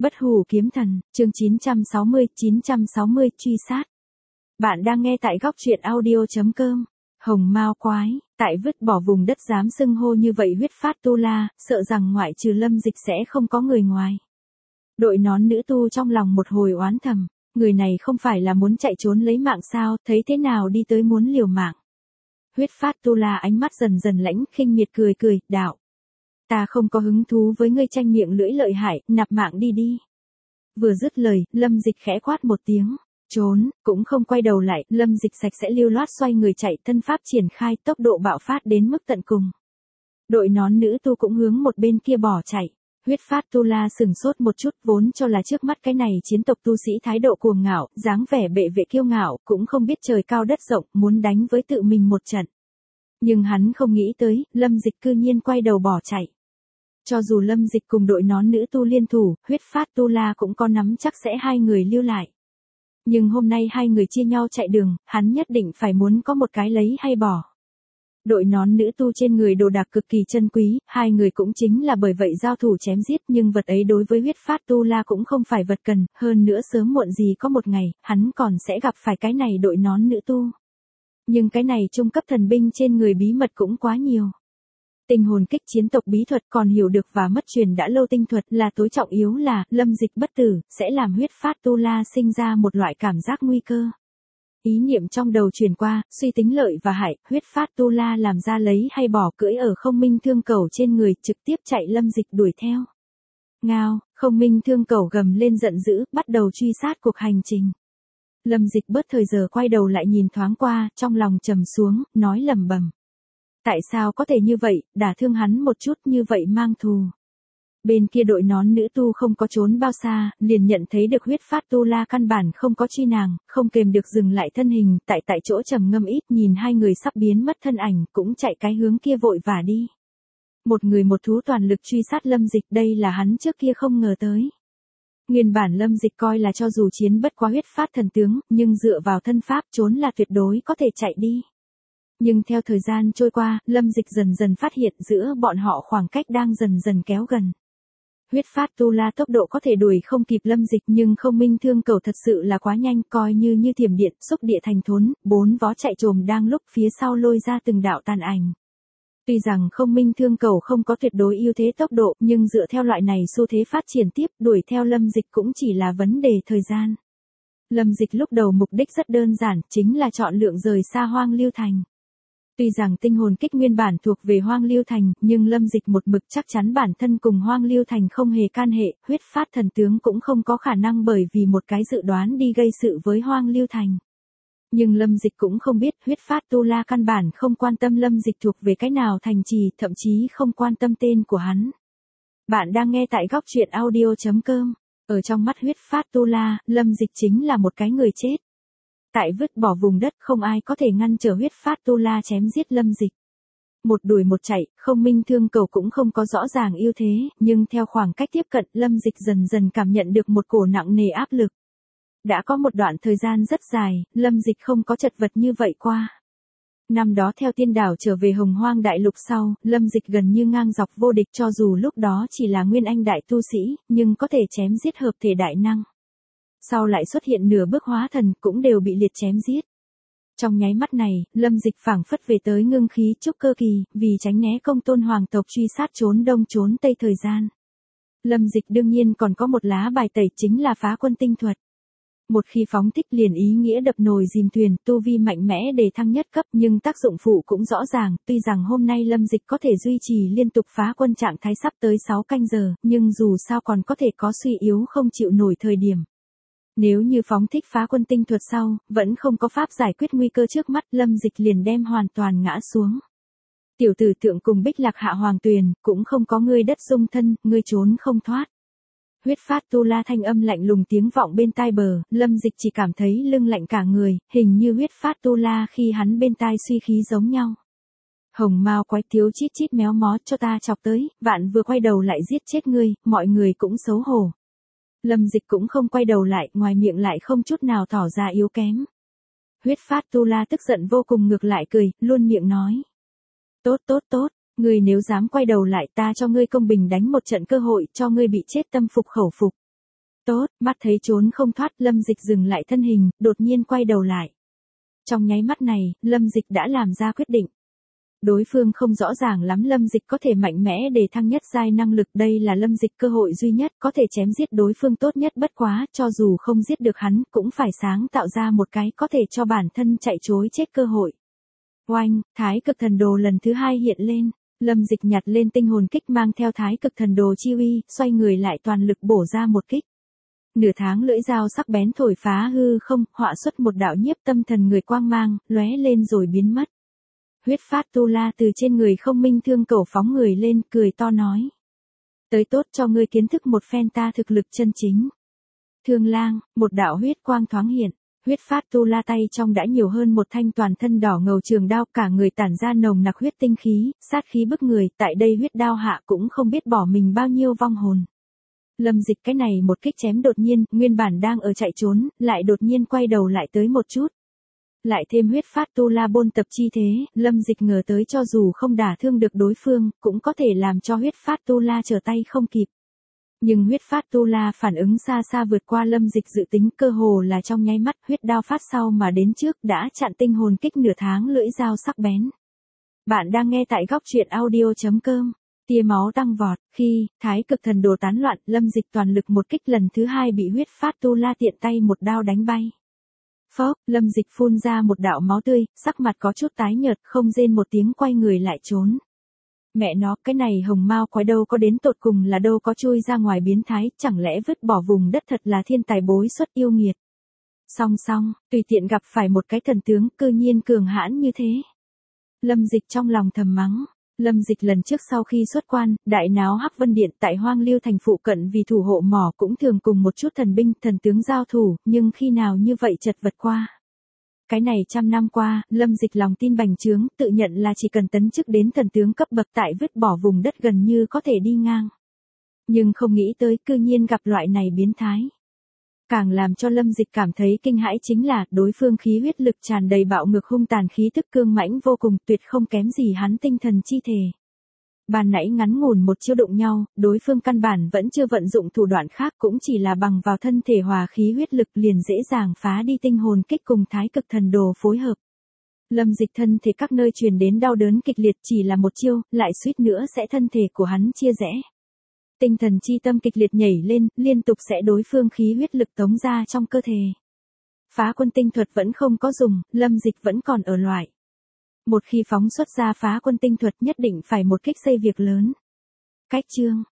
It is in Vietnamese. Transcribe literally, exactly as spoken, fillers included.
Bất hủ kiếm thần, chương chín trăm sáu mươi, chín trăm sáu mươi truy sát. Bạn đang nghe tại góc truyện audio.com. Hồng Mao quái, tại vứt bỏ vùng đất dám xưng hô như vậy huyết phát tu la, sợ rằng ngoại trừ Lâm Dịch sẽ không có người ngoài. Đội nón nữ tu trong lòng một hồi oán thầm, người này không phải là muốn chạy trốn lấy mạng sao, thấy thế nào đi tới muốn liều mạng. Huyết phát tu la ánh mắt dần dần lãnh khinh miệt cười cười, đạo. Ta không có hứng thú với ngươi tranh miệng lưỡi lợi hại, nạp mạng đi đi. Vừa dứt lời, Lâm Dịch khẽ quát một tiếng, trốn, cũng không quay đầu lại, Lâm Dịch sạch sẽ lưu loát xoay người chạy, thân pháp triển khai, tốc độ bạo phát đến mức tận cùng. Đội nón nữ tu cũng hướng một bên kia bỏ chạy. Huyết phát tu la sừng sốt một chút, vốn cho là trước mắt cái này chiến tộc tu sĩ thái độ cuồng ngạo, dáng vẻ bệ vệ kiêu ngạo, cũng không biết trời cao đất rộng, muốn đánh với tự mình một trận. Nhưng hắn không nghĩ tới, Lâm Dịch cư nhiên quay đầu bỏ chạy. Cho dù Lâm Dịch cùng đội nón nữ tu liên thủ, huyết phát tu la cũng có nắm chắc sẽ hai người lưu lại. Nhưng hôm nay hai người chia nhau chạy đường, hắn nhất định phải muốn có một cái lấy hay bỏ. Đội nón nữ tu trên người đồ đạc cực kỳ chân quý, hai người cũng chính là bởi vậy giao thủ chém giết, nhưng vật ấy đối với huyết phát tu la cũng không phải vật cần, hơn nữa sớm muộn gì có một ngày, hắn còn sẽ gặp phải cái này đội nón nữ tu. Nhưng cái này trung cấp thần binh trên người bí mật cũng quá nhiều. Tinh hồn kích chiến tộc bí thuật còn hiểu được và mất truyền đã lâu tinh thuật là tối trọng yếu là, Lâm Dịch bất tử, sẽ làm huyết phát tu la sinh ra một loại cảm giác nguy cơ. Ý niệm trong đầu truyền qua, suy tính lợi và hại, huyết phát tu la làm ra lấy hay bỏ cưỡi ở không minh thương cầu trên người, trực tiếp chạy Lâm Dịch đuổi theo. Ngao, không minh thương cầu gầm lên giận dữ, bắt đầu truy sát cuộc hành trình. Lâm Dịch bớt thời giờ quay đầu lại nhìn thoáng qua, trong lòng trầm xuống, nói lẩm bẩm. Tại sao có thể như vậy, đả thương hắn một chút như vậy mang thù. Bên kia đội nón nữ tu không có trốn bao xa, liền nhận thấy được huyết phát tu la căn bản không có truy nàng, không kềm được dừng lại thân hình, tại tại chỗ trầm ngâm ít, nhìn hai người sắp biến mất thân ảnh, cũng chạy cái hướng kia vội vã đi. Một người một thú toàn lực truy sát Lâm Dịch, đây là hắn trước kia không ngờ tới. Nguyên bản Lâm Dịch coi là cho dù chiến bất quá huyết phát thần tướng, nhưng dựa vào thân pháp trốn là tuyệt đối có thể chạy đi. Nhưng theo thời gian trôi qua, Lâm Dịch dần dần phát hiện giữa bọn họ khoảng cách đang dần dần kéo gần. Huyết phát tu la tốc độ có thể đuổi không kịp Lâm Dịch, nhưng không minh thương cầu thật sự là quá nhanh, coi như như thiểm điện, xúc địa thành thốn, bốn vó chạy trồm đang lúc phía sau lôi ra từng đạo tàn ảnh. Tuy rằng không minh thương cầu không có tuyệt đối ưu thế tốc độ, nhưng dựa theo loại này xu thế phát triển tiếp, đuổi theo Lâm Dịch cũng chỉ là vấn đề thời gian. Lâm Dịch lúc đầu mục đích rất đơn giản, chính là chọn lượng rời xa Hoang Lưu Thành. Tuy rằng tinh hồn kích nguyên bản thuộc về Hoang Lưu Thành, nhưng Lâm Dịch một mực chắc chắn bản thân cùng Hoang Lưu Thành không hề can hệ, huyết phát thần tướng cũng không có khả năng bởi vì một cái dự đoán đi gây sự với Hoang Lưu Thành. Nhưng Lâm Dịch cũng không biết huyết phát tu la căn bản không quan tâm Lâm Dịch thuộc về cái nào thành trì, thậm chí không quan tâm tên của hắn. Bạn đang nghe tại góc truyện audio.com. Ở trong mắt huyết phát tu la, Lâm Dịch chính là một cái người chết. Tại vứt bỏ vùng đất không ai có thể ngăn trở huyết phát tu la chém giết Lâm Dịch. Một đuổi một chạy, không minh thương cầu cũng không có rõ ràng ưu thế, nhưng theo khoảng cách tiếp cận Lâm Dịch dần dần cảm nhận được một cổ nặng nề áp lực. Đã có một đoạn thời gian rất dài, Lâm Dịch không có chật vật như vậy qua. Năm đó theo tiên đảo trở về Hồng Hoang Đại Lục sau, Lâm Dịch gần như ngang dọc vô địch cho dù lúc đó chỉ là nguyên anh đại tu sĩ, nhưng có thể chém giết hợp thể đại năng. Sau lại xuất hiện nửa bước hóa thần cũng đều bị liệt chém giết. Trong nháy mắt này, Lâm Dịch phảng phất về tới ngưng khí trúc cơ kỳ, vì tránh né công tôn hoàng tộc truy sát trốn đông trốn tây thời gian. Lâm Dịch đương nhiên còn có một lá bài tẩy chính là phá quân tinh thuật. Một khi phóng thích liền ý nghĩa đập nồi dìm thuyền, tu vi mạnh mẽ để thăng nhất cấp, nhưng tác dụng phụ cũng rõ ràng, tuy rằng hôm nay Lâm Dịch có thể duy trì liên tục phá quân trạng thái sắp tới sáu canh giờ, nhưng dù sao còn có thể có suy yếu không chịu nổi thời điểm. Nếu như phóng thích phá quân tinh thuật sau, vẫn không có pháp giải quyết nguy cơ trước mắt, Lâm Dịch liền đem hoàn toàn ngã xuống. Tiểu tử thượng cùng Bích Lạc hạ hoàng tuyền, cũng không có ngươi đất dung thân, ngươi trốn không thoát. Huyết phát tu la thanh âm lạnh lùng tiếng vọng bên tai bờ, Lâm Dịch chỉ cảm thấy lưng lạnh cả người, hình như huyết phát tu la khi hắn bên tai suy khí giống nhau. Hồng Mao quái thiếu chít chít méo mó cho ta chọc tới, vạn vừa quay đầu lại giết chết ngươi, mọi người cũng xấu hổ. Lâm Dịch cũng không quay đầu lại, ngoài miệng lại không chút nào tỏ ra yếu kém. Huyết phát tu la tức giận vô cùng ngược lại cười, luôn miệng nói. Tốt tốt tốt, ngươi nếu dám quay đầu lại ta cho ngươi công bình đánh một trận cơ hội cho ngươi bị chết tâm phục khẩu phục. Tốt, mắt thấy trốn không thoát, Lâm Dịch dừng lại thân hình, đột nhiên quay đầu lại. Trong nháy mắt này, Lâm Dịch đã làm ra quyết định. Đối phương không rõ ràng lắm Lâm Dịch có thể mạnh mẽ để thăng nhất giai năng lực, đây là Lâm Dịch cơ hội duy nhất có thể chém giết đối phương tốt nhất, bất quá, cho dù không giết được hắn, cũng phải sáng tạo ra một cái có thể cho bản thân chạy trối chết cơ hội. Oanh, thái cực thần đồ lần thứ hai hiện lên, Lâm Dịch nhặt lên tinh hồn kích mang theo thái cực thần đồ chi uy, xoay người lại toàn lực bổ ra một kích. Nửa tháng lưỡi dao sắc bén thổi phá hư không, họa xuất một đạo nhiếp tâm thần người quang mang, lóe lên rồi biến mất. Huyết phát tu la từ trên người không minh thương cẩu phóng người lên, cười to nói. Tới tốt cho ngươi kiến thức một phen ta thực lực chân chính. Thương lang, một đạo huyết quang thoáng hiện, huyết phát tu la tay trong đã nhiều hơn một thanh toàn thân đỏ ngầu trường đao, cả người tản ra nồng nặc huyết tinh khí, sát khí bức người, tại đây huyết đao hạ cũng không biết bỏ mình bao nhiêu vong hồn. Lâm Dịch cái này một kích chém đột nhiên, nguyên bản đang ở chạy trốn, lại đột nhiên quay đầu lại tới một chút. Lại thêm huyết phát tu la bôn tập chi thế, Lâm Dịch ngờ tới cho dù không đả thương được đối phương, cũng có thể làm cho huyết phát tu la trở tay không kịp. Nhưng huyết phát tu la phản ứng xa xa vượt qua Lâm Dịch dự tính, cơ hồ là trong nháy mắt, huyết đao phát sau mà đến trước đã chặn tinh hồn kích nửa tháng lưỡi dao sắc bén. Bạn đang nghe tại góc truyện audio chấm com. Tia máu tăng vọt, khi thái cực thần đồ tán loạn, Lâm Dịch toàn lực một kích lần thứ hai bị huyết phát tu la tiện tay một đao đánh bay. Phốc, Lâm Dịch phun ra một đạo máu tươi, sắc mặt có chút tái nhợt, không rên một tiếng quay người lại trốn. Mẹ nó, cái này hồng mao quái đâu có đến tột cùng là đâu có chui ra ngoài biến thái, chẳng lẽ vứt bỏ vùng đất thật là thiên tài bối xuất yêu nghiệt. Song song, tùy tiện gặp phải một cái thần tướng cư nhiên cường hãn như thế. Lâm Dịch trong lòng thầm mắng. Lâm Dịch lần trước sau khi xuất quan, đại náo Hắc Vân Điện tại Hoang Lưu thành phụ cận vì thủ hộ mỏ cũng thường cùng một chút thần binh, thần tướng giao thủ, nhưng khi nào như vậy chật vật qua. Cái này trăm năm qua, Lâm Dịch lòng tin bành trướng, tự nhận là chỉ cần tấn chức đến thần tướng cấp bậc tại vứt bỏ vùng đất gần như có thể đi ngang. Nhưng không nghĩ tới cư nhiên gặp loại này biến thái. Càng làm cho Lâm Dịch cảm thấy kinh hãi chính là đối phương khí huyết lực tràn đầy bạo ngược hung tàn, khí tức cương mãnh vô cùng, tuyệt không kém gì hắn tinh thần chi thể. Ban nãy ngắn ngủn một chiêu đụng nhau, đối phương căn bản vẫn chưa vận dụng thủ đoạn khác, cũng chỉ là bằng vào thân thể hòa khí huyết lực liền dễ dàng phá đi tinh hồn kích cùng thái cực thần đồ phối hợp. Lâm Dịch thân thể các nơi truyền đến đau đớn kịch liệt, chỉ là một chiêu, lại suýt nữa sẽ thân thể của hắn chia rẽ. Tinh thần chi tâm kịch liệt nhảy lên, liên tục sẽ đối phương khí huyết lực tống ra trong cơ thể. Phá quân tinh thuật vẫn không có dùng, Lâm Dịch vẫn còn ở loại. Một khi phóng xuất ra phá quân tinh thuật nhất định phải một kích xây việc lớn. Cách chương,